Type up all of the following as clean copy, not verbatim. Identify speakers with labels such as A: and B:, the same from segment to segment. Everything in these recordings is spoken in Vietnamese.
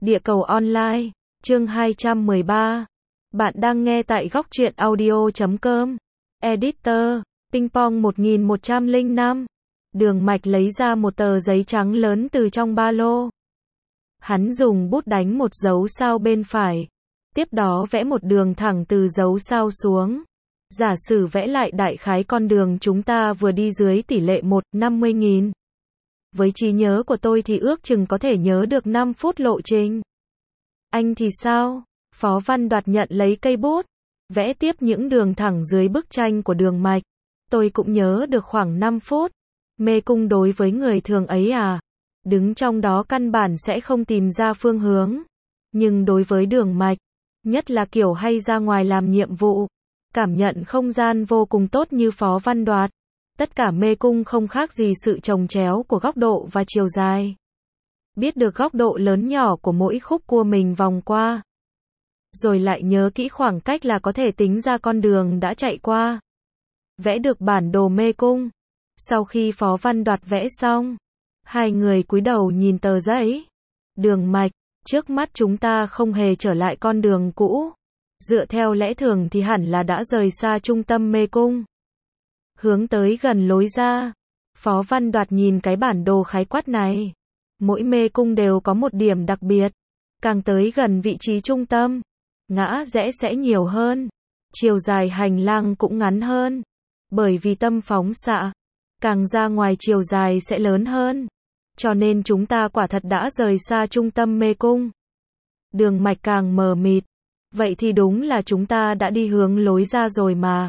A: Địa cầu online, chương 213. Bạn đang nghe tại góc truyện audio.com. Editor, Ping Pong 1105. Đường Mạch lấy ra một tờ giấy trắng lớn từ trong ba lô. Hắn dùng bút đánh một dấu sao bên phải. Tiếp đó vẽ một đường thẳng từ dấu sao xuống. Giả sử vẽ lại đại khái con đường chúng ta vừa đi dưới tỷ lệ 1/50.000. Với trí nhớ của tôi thì ước chừng có thể nhớ được 5 phút lộ trình. Anh thì sao? Phó Văn Đoạt nhận lấy cây bút, vẽ tiếp những đường thẳng dưới bức tranh của Đường Mạch. Tôi cũng nhớ được khoảng 5 phút. Mê cung đối với người thường ấy à? Đứng trong đó căn bản sẽ không tìm ra phương hướng. Nhưng đối với Đường Mạch, nhất là kiểu hay ra ngoài làm nhiệm vụ, cảm nhận không gian vô cùng tốt như Phó Văn Đoạt. Tất cả mê cung không khác gì sự chồng chéo của góc độ và chiều dài. Biết được góc độ lớn nhỏ của mỗi khúc cua mình vòng qua. Rồi lại nhớ kỹ khoảng cách là có thể tính ra con đường đã chạy qua. Vẽ được bản đồ mê cung. Sau khi Phó Văn Đoạt vẽ xong, hai người cúi đầu nhìn tờ giấy. Đường Mạch, trước mắt chúng ta không hề trở lại con đường cũ. Dựa theo lẽ thường thì hẳn là đã rời xa trung tâm mê cung. Hướng tới gần lối ra. Phó Văn Đoạt nhìn cái bản đồ khái quát này. Mỗi mê cung đều có một điểm đặc biệt. Càng tới gần vị trí trung tâm, ngã rẽ sẽ nhiều hơn. Chiều dài hành lang cũng ngắn hơn. Bởi vì tâm phóng xạ, càng ra ngoài chiều dài sẽ lớn hơn. Cho nên chúng ta quả thật đã rời xa trung tâm mê cung. Đường Mạch càng mờ mịt. Vậy thì đúng là chúng ta đã đi hướng lối ra rồi mà.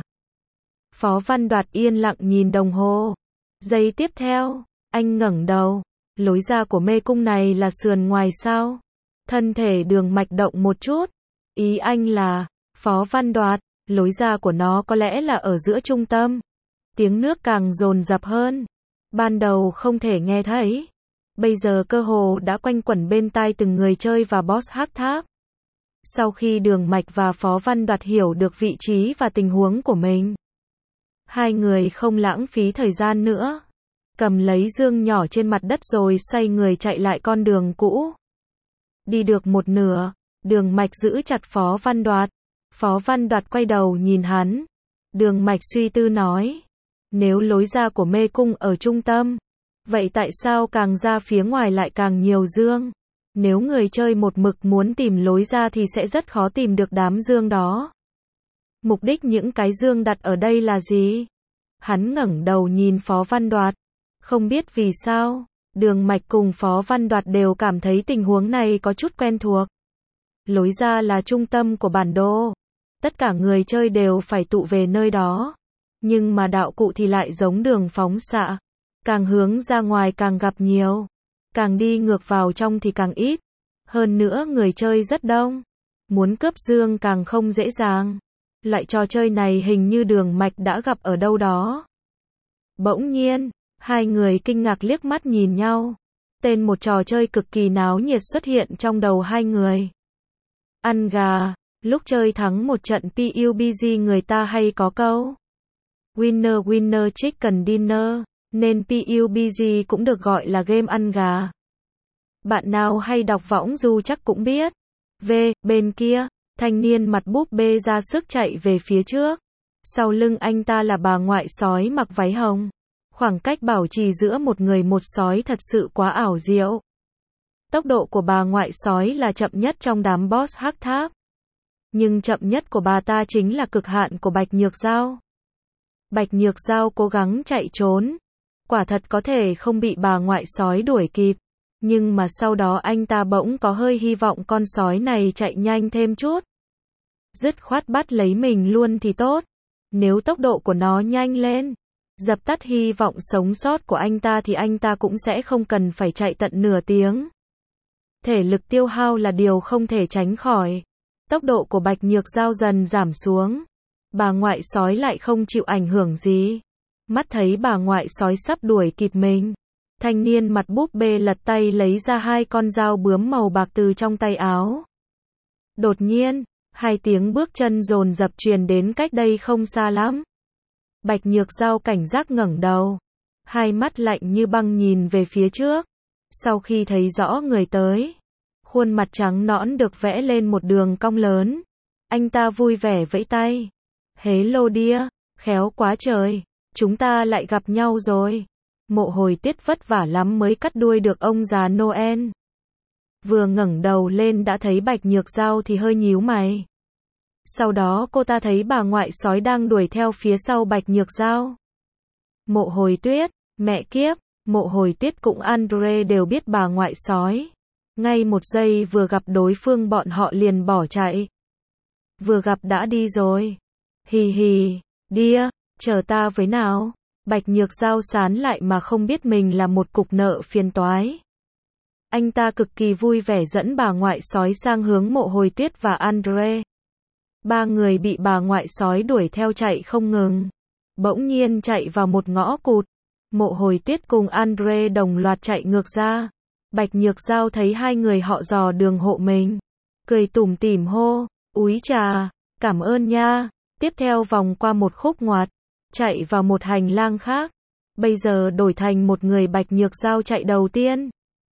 A: Phó Văn Đoạt yên lặng nhìn đồng hồ. Giây tiếp theo, anh ngẩng đầu. Lối ra của mê cung này là sườn ngoài sao? Thân thể Đường Mạch động một chút. Ý anh là, Phó Văn Đoạt, lối ra của nó có lẽ là ở giữa trung tâm. Tiếng nước càng dồn dập hơn. Ban đầu không thể nghe thấy. Bây giờ cơ hồ đã quanh quẩn bên tai từng người chơi và boss hắc tháp. Sau khi Đường Mạch và Phó Văn Đoạt hiểu được vị trí và tình huống của mình, hai người không lãng phí thời gian nữa. Cầm lấy dương nhỏ trên mặt đất rồi xoay người chạy lại con đường cũ. Đi được một nửa, Đường Mạch giữ chặt Phó Văn Đoạt. Phó Văn Đoạt quay đầu nhìn hắn. Đường Mạch suy tư nói. Nếu lối ra của mê cung ở trung tâm, vậy tại sao càng ra phía ngoài lại càng nhiều dương? Nếu người chơi một mực muốn tìm lối ra thì sẽ rất khó tìm được đám dương đó. Mục đích những cái dương đặt ở đây là gì? Hắn ngẩng đầu nhìn Phó Văn Đoạt. Không biết vì sao, Đường Mạch cùng Phó Văn Đoạt đều cảm thấy tình huống này có chút quen thuộc. Lối ra là trung tâm của bản đồ. Tất cả người chơi đều phải tụ về nơi đó. Nhưng mà đạo cụ thì lại giống đường phóng xạ. Càng hướng ra ngoài càng gặp nhiều. Càng đi ngược vào trong thì càng ít. Hơn nữa người chơi rất đông. Muốn cướp dương càng không dễ dàng. Loại trò chơi này hình như Đường Mạch đã gặp ở đâu đó. Bỗng nhiên, hai người kinh ngạc liếc mắt nhìn nhau. Tên một trò chơi cực kỳ náo nhiệt xuất hiện trong đầu hai người. Ăn gà. Lúc chơi thắng một trận PUBG người ta hay có câu Winner winner chicken dinner, nên PUBG cũng được gọi là game ăn gà. Bạn nào hay đọc võng du chắc cũng biết. Bên kia, thanh niên mặt búp bê ra sức chạy về phía trước. Sau lưng anh ta là bà ngoại sói mặc váy hồng. Khoảng cách bảo trì giữa một người một sói thật sự quá ảo diệu. Tốc độ của bà ngoại sói là chậm nhất trong đám boss hắc tháp. Nhưng chậm nhất của bà ta chính là cực hạn của Bạch Nhược Dao. Bạch Nhược Dao cố gắng chạy trốn. Quả thật có thể không bị bà ngoại sói đuổi kịp. Nhưng mà sau đó anh ta bỗng có hơi hy vọng con sói này chạy nhanh thêm chút. Dứt khoát bắt lấy mình luôn thì tốt. Nếu tốc độ của nó nhanh lên, dập tắt hy vọng sống sót của anh ta thì anh ta cũng sẽ không cần phải chạy tận nửa tiếng. Thể lực tiêu hao là điều không thể tránh khỏi. Tốc độ của Bạch Nhược Dao dần giảm xuống. Bà ngoại sói lại không chịu ảnh hưởng gì. Mắt thấy bà ngoại sói sắp đuổi kịp mình. Thanh niên mặt búp bê lật tay lấy ra hai con dao bướm màu bạc từ trong tay áo. Đột nhiên, hai tiếng bước chân dồn dập truyền đến cách đây không xa lắm. Bạch Nhược Dao cảnh giác ngẩng đầu. Hai mắt lạnh như băng nhìn về phía trước. Sau khi thấy rõ người tới, Khuôn mặt trắng nõn được vẽ lên một đường cong lớn. Anh ta vui vẻ vẫy tay. Hello dear, khéo quá trời, chúng ta lại gặp nhau rồi. Mộ Hồi Tiết vất vả lắm mới cắt đuôi được ông già Noel. Vừa ngẩng đầu lên đã thấy Bạch Nhược Dao thì hơi nhíu mày. Sau đó cô ta thấy bà ngoại sói đang đuổi theo phía sau Bạch Nhược Dao. Mộ Hồi Tuyết, mẹ kiếp, Mộ Hồi Tiết cũng Andre đều biết bà ngoại sói. Ngay một giây vừa gặp đối phương bọn họ liền bỏ chạy. Vừa gặp đã đi rồi. Hì hì, dear, chờ ta với nào. Bạch Nhược Dao sán lại mà không biết mình là một cục nợ phiền toái. Anh ta cực kỳ vui vẻ dẫn bà ngoại sói sang hướng Mộ Hồi Tuyết và Andre. Ba người bị bà ngoại sói đuổi theo chạy không ngừng. Bỗng nhiên chạy vào một ngõ cụt. Mộ Hồi Tuyết cùng Andre đồng loạt chạy ngược ra. Bạch Nhược Dao thấy hai người họ dò đường hộ mình. Cười tủm tỉm hô, úi trà, cảm ơn nha. Tiếp theo vòng qua một khúc ngoặt, chạy vào một hành lang khác. Bây giờ đổi thành một người Bạch Nhược Dao chạy đầu tiên.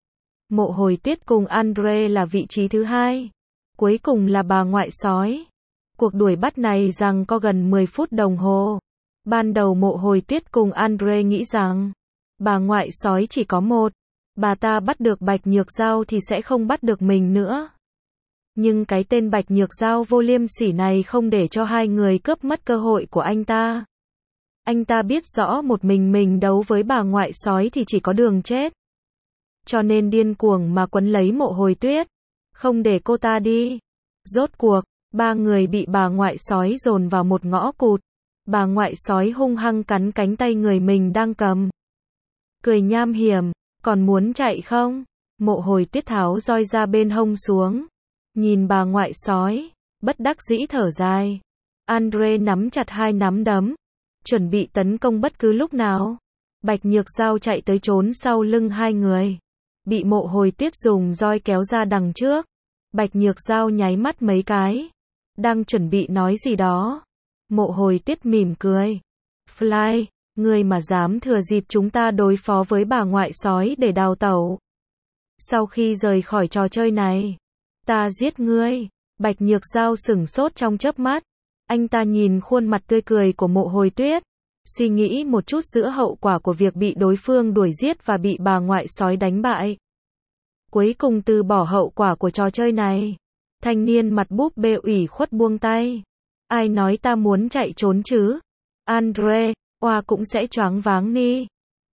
A: Mộ Hồi Tuyết cùng Andre là vị trí thứ hai. Cuối cùng là bà ngoại sói. Cuộc đuổi bắt này rằng có gần 10 phút đồng hồ. Ban đầu Mộ Hồi Tuyết cùng Andre nghĩ rằng bà ngoại sói chỉ có một. Bà ta bắt được Bạch Nhược Dao thì sẽ không bắt được mình nữa. Nhưng cái tên Bạch Nhược Dao vô liêm sỉ này không để cho hai người cướp mất cơ hội của anh ta. Anh ta biết rõ một mình đấu với bà ngoại sói thì chỉ có đường chết. Cho nên điên cuồng mà quấn lấy Mộ Hồi Tuyết, không để cô ta đi. Rốt cuộc, ba người bị bà ngoại sói dồn vào một ngõ cụt. Bà ngoại sói hung hăng cắn cánh tay người mình đang cầm. Cười nham hiểm, còn muốn chạy không? Mộ Hồi Tuyết tháo roi ra bên hông xuống. Nhìn bà ngoại sói, bất đắc dĩ thở dài. Andre nắm chặt hai nắm đấm, chuẩn bị tấn công bất cứ lúc nào. Bạch Nhược Dao chạy tới trốn sau lưng hai người. Bị Mộ Hồi Tuyết dùng roi kéo ra đằng trước. Bạch Nhược Dao nháy mắt mấy cái. Đang chuẩn bị nói gì đó. Mộ Hồi Tuyết mỉm cười. Fly, ngươi mà dám thừa dịp chúng ta đối phó với bà ngoại sói để đào tẩu. Sau khi rời khỏi trò chơi này, ta giết ngươi. Bạch Nhược Dao sửng sốt trong chớp mắt. Anh ta nhìn khuôn mặt tươi cười của Mộ Hồi Tuyết. Suy nghĩ một chút giữa hậu quả của việc bị đối phương đuổi giết và bị bà ngoại sói đánh bại. Cuối cùng từ bỏ hậu quả của trò chơi này. Thanh niên mặt búp bê ủy khuất buông tay. Ai nói ta muốn chạy trốn chứ? Andre, oa cũng sẽ choáng váng ni.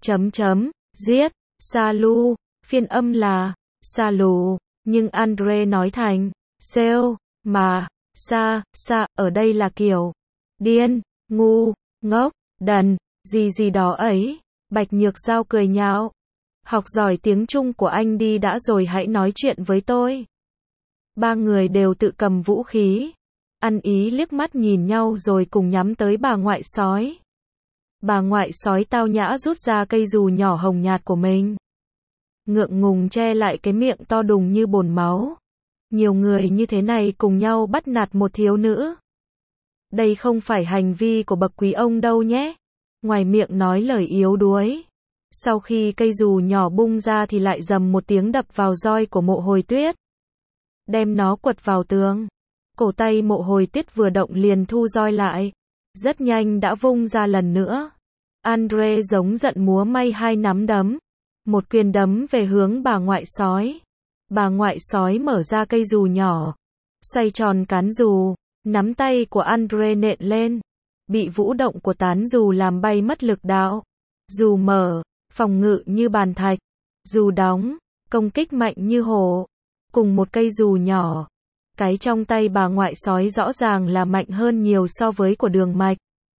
A: Giết, Salu, phiên âm là, Salu, nhưng Andre nói thành, Sale, mà, sa, ở đây là kiểu, điên, ngu, ngốc, đần, gì đó ấy. Bạch Nhược Dao cười nhạo. Học giỏi tiếng Trung của anh đi đã rồi hãy nói chuyện với tôi. Ba người đều tự cầm vũ khí. Ăn ý liếc mắt nhìn nhau rồi cùng nhắm tới bà ngoại sói. Bà ngoại sói tao nhã rút ra cây dù nhỏ hồng nhạt của mình. Ngượng ngùng che lại cái miệng to đùng như bồn máu. Nhiều người như thế này cùng nhau bắt nạt một thiếu nữ. Đây không phải hành vi của bậc quý ông đâu nhé. Ngoài miệng nói lời yếu đuối. Sau khi cây dù nhỏ bung ra thì lại dầm một tiếng đập vào roi của Mộ Hồi Tuyết. Đem nó quật vào tường. Cổ tay Mộ Hồi Tuyết vừa động liền thu roi lại. Rất nhanh đã vung ra lần nữa. Andre giống giận múa may hai nắm đấm. Một quyền đấm về hướng bà ngoại sói. Bà ngoại sói mở ra cây dù nhỏ. Xoay tròn cán dù. Nắm tay của Andre nện lên. Bị vũ động của tán dù làm bay mất lực đạo. Dù mở, phòng ngự như bàn thạch. Dù đóng, công kích mạnh như hổ. Cùng một cây dù nhỏ. Cái trong tay bà ngoại sói rõ ràng là mạnh hơn nhiều so với của Đường Mạch.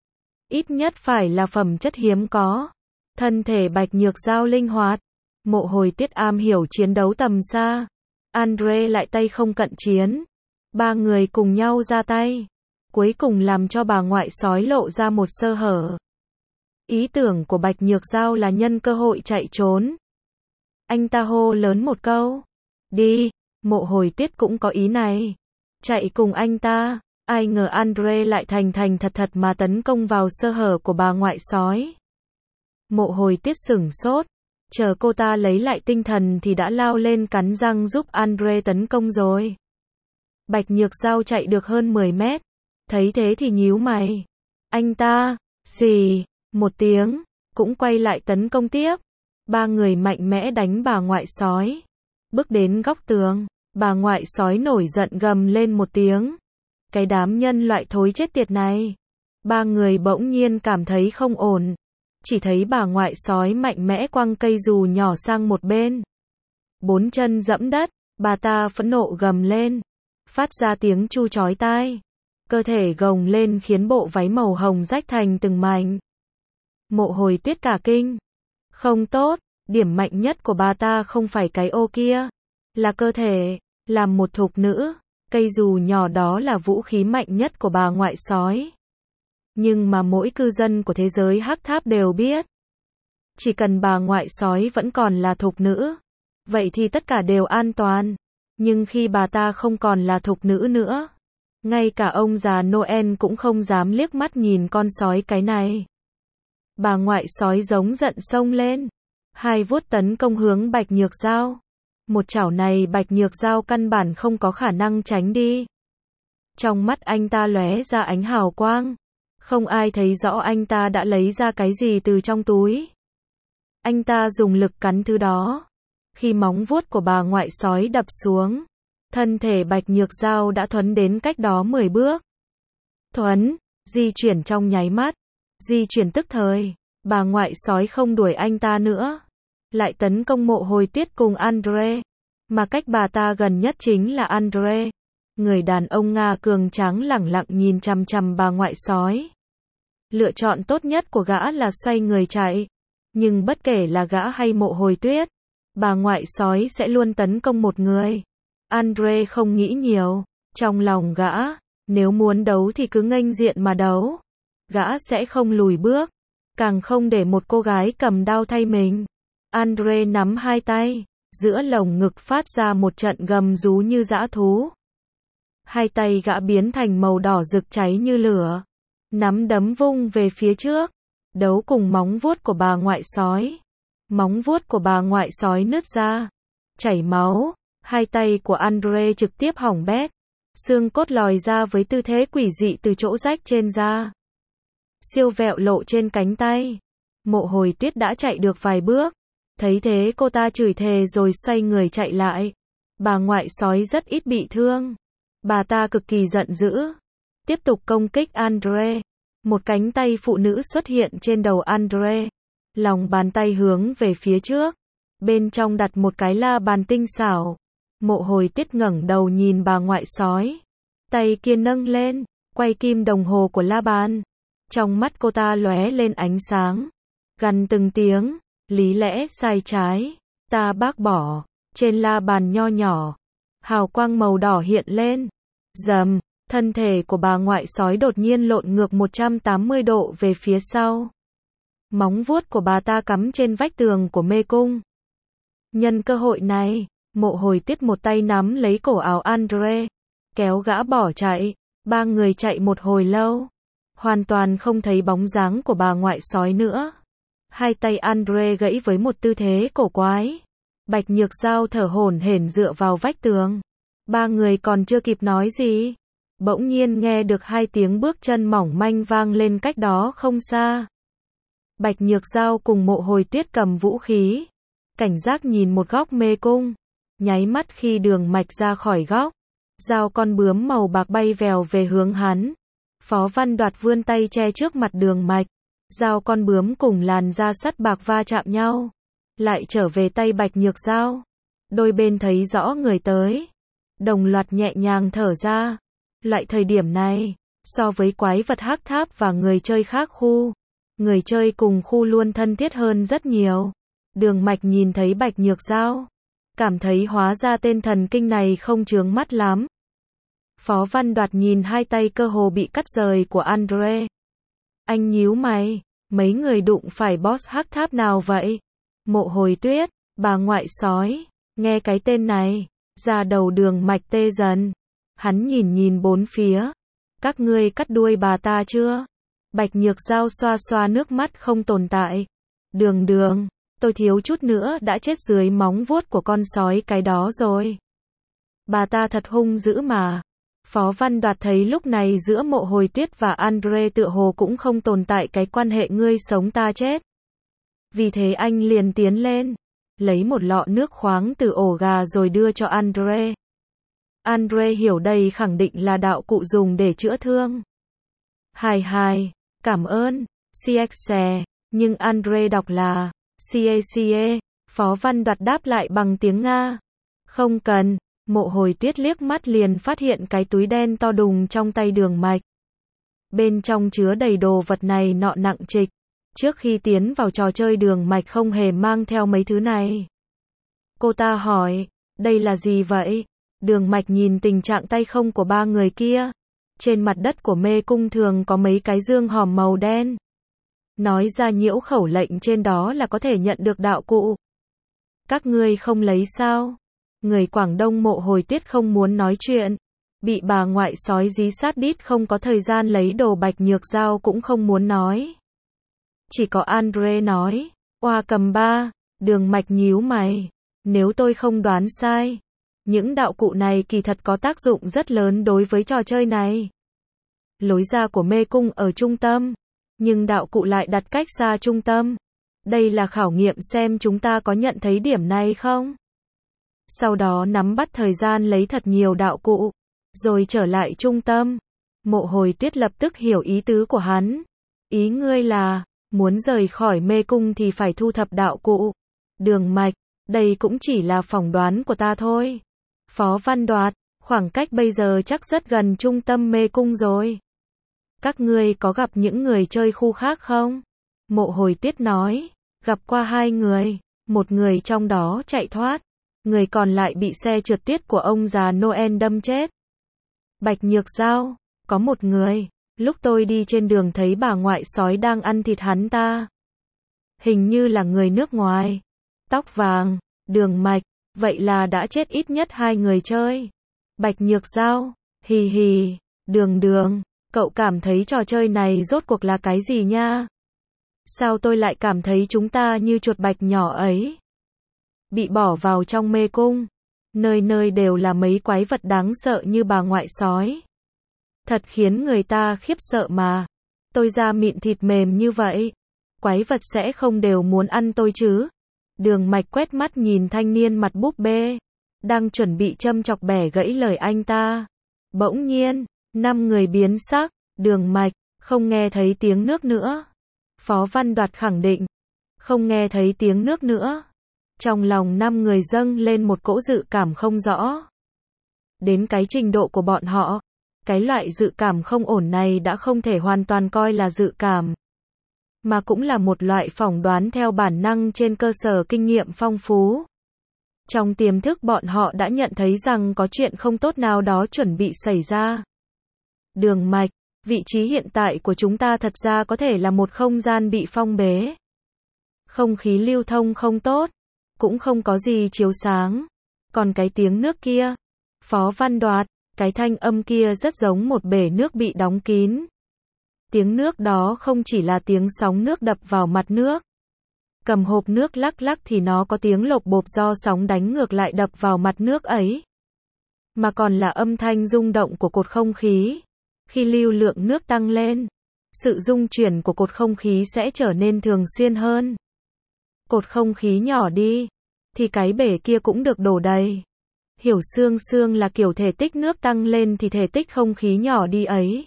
A: Ít nhất phải là phẩm chất hiếm có. Thân thể Bạch Nhược Dao linh hoạt. Mộ Hồi Tuyết am hiểu chiến đấu tầm xa. Andre lại tay không cận chiến. Ba người cùng nhau ra tay. Cuối cùng làm cho bà ngoại sói lộ ra một sơ hở. Ý tưởng của Bạch Nhược Dao là nhân cơ hội chạy trốn. Anh ta hô lớn một câu. Đi, Mộ Hồi Tuyết cũng có ý này. Chạy cùng anh ta. Ai ngờ Andre lại thành thật mà tấn công vào sơ hở của bà ngoại sói. Mộ Hồi Tuyết sửng sốt. Chờ cô ta lấy lại tinh thần thì đã lao lên cắn răng giúp Andre tấn công rồi. Bạch Nhược Dao chạy được hơn 10 mét. Thấy thế thì nhíu mày. Anh ta, xì, một tiếng, cũng quay lại tấn công tiếp. Ba người mạnh mẽ đánh bà ngoại sói. Bước đến góc tường, bà ngoại sói nổi giận gầm lên một tiếng. Cái đám nhân loại thối chết tiệt này. Ba người bỗng nhiên cảm thấy không ổn. Chỉ thấy bà ngoại sói mạnh mẽ quăng cây dù nhỏ sang một bên. Bốn chân dẫm đất, bà ta phẫn nộ gầm lên. Phát ra tiếng chu chói tai. Cơ thể gồng lên khiến bộ váy màu hồng rách thành từng mảnh. Mộ Hồi Tuyết cả kinh. Không tốt, điểm mạnh nhất của bà ta không phải cái ô kia. Là cơ thể, làm một thục nữ. Cây dù nhỏ đó là vũ khí mạnh nhất của bà ngoại sói. Nhưng mà mỗi cư dân của thế giới Hắc Tháp đều biết. Chỉ cần bà ngoại sói vẫn còn là thục nữ. Vậy thì tất cả đều an toàn. Nhưng khi bà ta không còn là thục nữ nữa. Ngay cả ông già Noel cũng không dám liếc mắt nhìn con sói cái này. Bà ngoại sói giống giận xông lên. Hai vuốt tấn công hướng Bạch Nhược Dao. Một chảo này Bạch Nhược Dao căn bản không có khả năng tránh đi. Trong mắt anh ta lóe ra ánh hào quang. Không ai thấy rõ anh ta đã lấy ra cái gì từ trong túi. Anh ta dùng lực cắn thứ đó. Khi móng vuốt của bà ngoại sói đập xuống, thân thể Bạch Nhược Dao đã thuấn đến cách đó 10 bước. Thuấn, di chuyển trong nháy mắt, di chuyển tức thời, bà ngoại sói không đuổi anh ta nữa. Lại tấn công Mộ Hồi Tuyết cùng Andre. Mà cách bà ta gần nhất chính là Andre. Người đàn ông Nga cường tráng lẳng lặng nhìn chằm chằm bà ngoại sói. Lựa chọn tốt nhất của gã là xoay người chạy. Nhưng bất kể là gã hay Mộ Hồi Tuyết, bà ngoại sói sẽ luôn tấn công một người. Andre không nghĩ nhiều. Trong lòng gã, nếu muốn đấu thì cứ nghênh diện mà đấu. Gã sẽ không lùi bước. Càng không để một cô gái cầm đao thay mình. Andre nắm hai tay. Giữa lồng ngực phát ra một trận gầm rú như dã thú. Hai tay gã biến thành màu đỏ rực cháy như lửa. Nắm đấm vung về phía trước. Đấu cùng móng vuốt của bà ngoại sói. Móng vuốt của bà ngoại sói nứt ra. Chảy máu. Hai tay của Andre trực tiếp hỏng bét. Xương cốt lòi ra với tư thế quỷ dị từ chỗ rách trên da. Siêu vẹo lộ trên cánh tay. Mộ Hồi Tuyết đã chạy được vài bước. Thấy thế cô ta chửi thề rồi xoay người chạy lại. Bà ngoại sói rất ít bị thương. Bà ta cực kỳ giận dữ. Tiếp tục công kích Andre. Một cánh tay phụ nữ xuất hiện trên đầu Andre. Lòng bàn tay hướng về phía trước. Bên trong đặt một cái la bàn tinh xảo. Mộ Hồi Tuyết ngẩng đầu nhìn bà ngoại sói. Tay kia nâng lên, quay kim đồng hồ của la bàn. Trong mắt cô ta lóe lên ánh sáng. Gằn từng tiếng, lý lẽ sai trái, ta bác bỏ. Trên la bàn nho nhỏ, hào quang màu đỏ hiện lên. Rầm, thân thể của bà ngoại sói đột nhiên lộn ngược 180 độ về phía sau. Móng vuốt của bà ta cắm trên vách tường của mê cung. Nhân cơ hội này, Mộ Hồi Tuyết một tay nắm lấy cổ áo Andre, kéo gã bỏ chạy. Ba người chạy một hồi lâu, hoàn toàn không thấy bóng dáng của bà ngoại sói nữa. Hai tay Andre gãy với một tư thế cổ quái. Bạch Nhược Dao thở hổn hển dựa vào vách tường. Ba người còn chưa kịp nói gì, bỗng nhiên nghe được hai tiếng bước chân mỏng manh vang lên cách đó không xa. Bạch Nhược Dao cùng Mộ Hồi Tuyết cầm vũ khí, cảnh giác nhìn một góc mê cung. Nháy mắt khi đường mạch ra khỏi góc, dao con bướm màu bạc bay vèo về hướng hắn. Phó Văn Đoạt vươn tay che trước mặt đường mạch. Dao con bướm cùng làn da sắt bạc va chạm nhau. Lại trở về tay Bạch Nhược Dao. Đôi bên thấy rõ người tới. Đồng loạt nhẹ nhàng thở ra. Loại thời điểm này, so với quái vật Hắc Tháp và người chơi khác khu, người chơi cùng khu luôn thân thiết hơn rất nhiều. Đường mạch nhìn thấy Bạch Nhược Dao, cảm thấy hóa ra tên thần kinh này không chướng mắt lắm. Phó Văn Đoạt nhìn hai tay cơ hồ bị cắt rời của Andre. Anh nhíu mày, mấy người đụng phải boss Hắc Tháp nào vậy? Mộ Hồi Tuyết, bà ngoại sói, nghe cái tên này, da đầu đường mạch tê dần. Hắn nhìn bốn phía. Các ngươi cắt đuôi bà ta chưa? Bạch Nhược Dao xoa xoa nước mắt không tồn tại. Đường, tôi thiếu chút nữa đã chết dưới móng vuốt của con sói cái đó rồi. Bà ta thật hung dữ mà. Phó Văn Đoạt thấy lúc này giữa Mộ Hồi Tuyết và Andre tựa hồ cũng không tồn tại cái quan hệ ngươi sống ta chết. Vì thế anh liền tiến lên, lấy một lọ nước khoáng từ ổ gà rồi đưa cho Andre. Andre hiểu đây khẳng định là đạo cụ dùng để chữa thương. Hài, cảm ơn, CXE, nhưng Andre đọc là CACE, Phó Văn Đoạt đáp lại bằng tiếng Nga. Không cần, Mộ Hồi Tuyết liếc mắt liền phát hiện cái túi đen to đùng trong tay Đường Mạch. Bên trong chứa đầy đồ vật này nọ nặng trịch. Trước khi tiến vào trò chơi Đường Mạch không hề mang theo mấy thứ này. Cô ta hỏi, đây là gì vậy? Đường Mạch nhìn tình trạng tay không của ba người kia. Trên mặt đất của mê cung thường có mấy cái dương hòm màu đen. Nói ra nhiễu khẩu lệnh trên đó là có thể nhận được đạo cụ. Các ngươi không lấy sao? Người Quảng Đông Mộ Hồi Tuyết không muốn nói chuyện. Bị bà ngoại sói dí sát đít không có thời gian lấy đồ. Bạch Nhược Giao cũng không muốn nói. Chỉ có Andre nói, oa cầm ba. Đường Mạch nhíu mày. Nếu tôi không đoán sai, những đạo cụ này kỳ thật có tác dụng rất lớn đối với trò chơi này. Lối ra của mê cung ở trung tâm, nhưng đạo cụ lại đặt cách xa trung tâm. Đây là khảo nghiệm xem chúng ta có nhận thấy điểm này không? Sau đó nắm bắt thời gian lấy thật nhiều đạo cụ, rồi trở lại trung tâm. Mộ Hồi Tuyết lập tức hiểu ý tứ của hắn. Ý ngươi là, muốn rời khỏi mê cung thì phải thu thập đạo cụ. Đường Mạch, đây cũng chỉ là phỏng đoán của ta thôi. Phó Văn Đoạt, khoảng cách bây giờ chắc rất gần trung tâm mê cung rồi. Các ngươi có gặp những người chơi khu khác không? Mộ Hồi Tuyết nói, gặp qua 2 người, một người trong đó chạy thoát, người còn lại bị xe trượt tuyết của ông già Noel đâm chết. Bạch Nhược Giao, có một người, lúc tôi đi trên đường thấy bà ngoại sói đang ăn thịt hắn ta. Hình như là người nước ngoài. Tóc vàng, Đường Mạch, vậy là đã chết ít nhất 2 người chơi. Bạch Nhược Giao, hì, Đường, cậu cảm thấy trò chơi này rốt cuộc là cái gì nha? Sao tôi lại cảm thấy chúng ta như chuột bạch nhỏ ấy? Bị bỏ vào trong mê cung, nơi nơi đều là mấy quái vật đáng sợ như bà ngoại sói. Thật khiến người ta khiếp sợ mà. Tôi da mịn thịt mềm như vậy, quái vật sẽ không đều muốn ăn tôi chứ? Đường Mạch quét mắt nhìn thanh niên mặt búp bê, đang chuẩn bị châm chọc bẻ gãy lời anh ta. Bỗng nhiên, 5 người biến sắc. Đường Mạch, không nghe thấy tiếng nước nữa. Phó Văn Đoạt khẳng định, không nghe thấy tiếng nước nữa. Trong lòng 5 người dâng lên một cỗ dự cảm không rõ. Đến cái trình độ của bọn họ, cái loại dự cảm không ổn này đã không thể hoàn toàn coi là dự cảm, mà cũng là một loại phỏng đoán theo bản năng trên cơ sở kinh nghiệm phong phú. Trong tiềm thức bọn họ đã nhận thấy rằng có chuyện không tốt nào đó chuẩn bị xảy ra. Đường Mạch, vị trí hiện tại của chúng ta thật ra có thể là một không gian bị phong bế. Không khí lưu thông không tốt, cũng không có gì chiếu sáng. Còn cái tiếng nước kia, Phó Văn Đoạt, cái thanh âm kia rất giống một bể nước bị đóng kín. Tiếng nước đó không chỉ là tiếng sóng nước đập vào mặt nước. Cầm hộp nước lắc lắc thì nó có tiếng lộp bộp do sóng đánh ngược lại đập vào mặt nước ấy. Mà còn là âm thanh rung động của cột không khí. Khi lưu lượng nước tăng lên, sự rung chuyển của cột không khí sẽ trở nên thường xuyên hơn. Cột không khí nhỏ đi, thì cái bể kia cũng được đổ đầy. Hiểu xương là kiểu thể tích nước tăng lên thì thể tích không khí nhỏ đi ấy.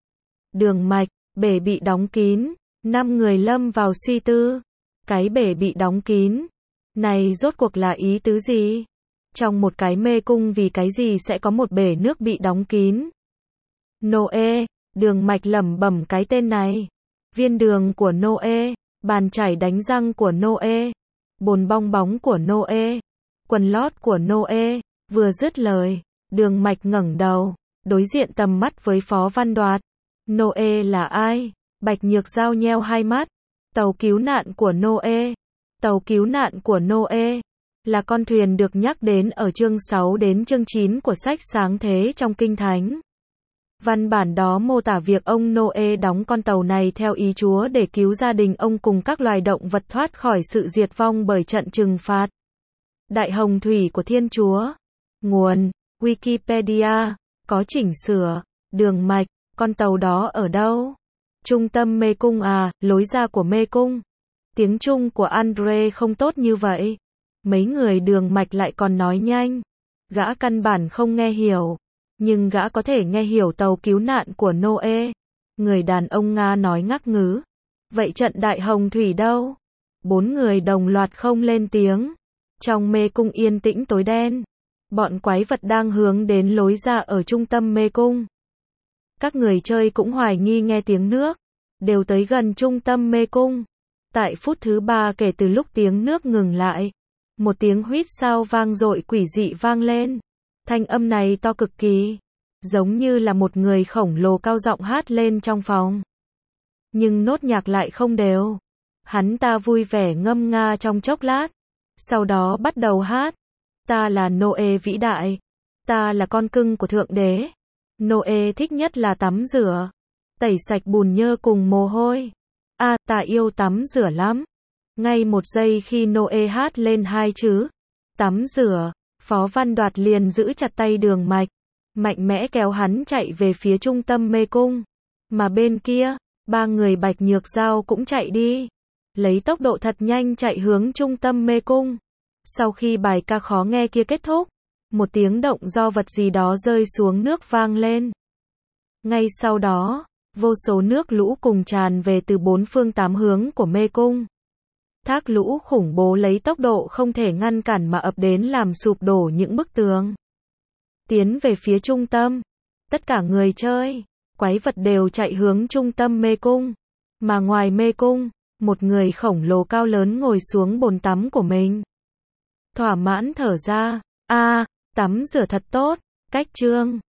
A: Đường Mạch, bể bị đóng kín, 5 người lâm vào suy tư. Cái bể bị đóng kín, này rốt cuộc là ý tứ gì? Trong một cái mê cung vì cái gì sẽ có một bể nước bị đóng kín? Noe, Đường Mạch lẩm bẩm cái tên này. Viên đường của Noe, bàn chải đánh răng của Noe, bồn bong bóng của Noe, quần lót của Noe. Vừa dứt lời, Đường Mạch ngẩng đầu, đối diện tầm mắt với Phó Văn Đoạt. Noe là ai? Bạch Nhược Giao nheo hai mắt. Tàu cứu nạn của Noe. Tàu cứu nạn của Noe là con thuyền được nhắc đến ở chương 6 đến chương 9 của sách Sáng Thế trong Kinh Thánh. Văn bản đó mô tả việc ông Noe đóng con tàu này theo ý Chúa để cứu gia đình ông cùng các loài động vật thoát khỏi sự diệt vong bởi trận trừng phạt. Đại hồng thủy của Thiên Chúa. Nguồn: Wikipedia. Có chỉnh sửa. Đường mạch. Con tàu đó ở đâu? Trung tâm mê cung à, lối ra của mê cung. Tiếng Trung của Andre không tốt như vậy. Mấy người đường mạch lại còn nói nhanh. Gã căn bản không nghe hiểu. Nhưng gã có thể nghe hiểu tàu cứu nạn của Noe. Người đàn ông Nga nói ngắc ngứ. Vậy trận đại hồng thủy đâu? 4 người đồng loạt không lên tiếng. Trong mê cung yên tĩnh tối đen. Bọn quái vật đang hướng đến lối ra ở trung tâm mê cung. Các người chơi cũng hoài nghi nghe tiếng nước. Đều tới gần trung tâm mê cung. Tại phút thứ 3 kể từ lúc tiếng nước ngừng lại. Một tiếng huýt sáo vang dội quỷ dị vang lên. Thanh âm này to cực kỳ. Giống như là một người khổng lồ cao giọng hát lên trong phòng. Nhưng nốt nhạc lại không đều. Hắn ta vui vẻ ngâm nga trong chốc lát. Sau đó bắt đầu hát. Ta là Noe vĩ đại. Ta là con cưng của Thượng Đế. Noe thích nhất là tắm rửa. Tẩy sạch bùn nhơ cùng mồ hôi. Ta yêu tắm rửa lắm. Ngay một giây khi Noe hát lên 2 chữ tắm rửa, Phó Văn Đoạt liền giữ chặt tay đường mạch. Mạnh mẽ kéo hắn chạy về phía trung tâm mê cung. Mà bên kia, 3 người Bạch Nhược Dao cũng chạy đi. Lấy tốc độ thật nhanh chạy hướng trung tâm mê cung. Sau khi bài ca khó nghe kia kết thúc, một tiếng động do vật gì đó rơi xuống nước vang lên. Ngay sau đó, vô số nước lũ cùng tràn về từ 4 phương 8 hướng của mê cung. Thác lũ khủng bố lấy tốc độ không thể ngăn cản mà ập đến làm sụp đổ những bức tường. Tiến về phía trung tâm. Tất cả người chơi, quái vật đều chạy hướng trung tâm mê cung. Mà ngoài mê cung, một người khổng lồ cao lớn ngồi xuống bồn tắm của mình. Thỏa mãn thở ra. Tắm rửa thật tốt. Cách chương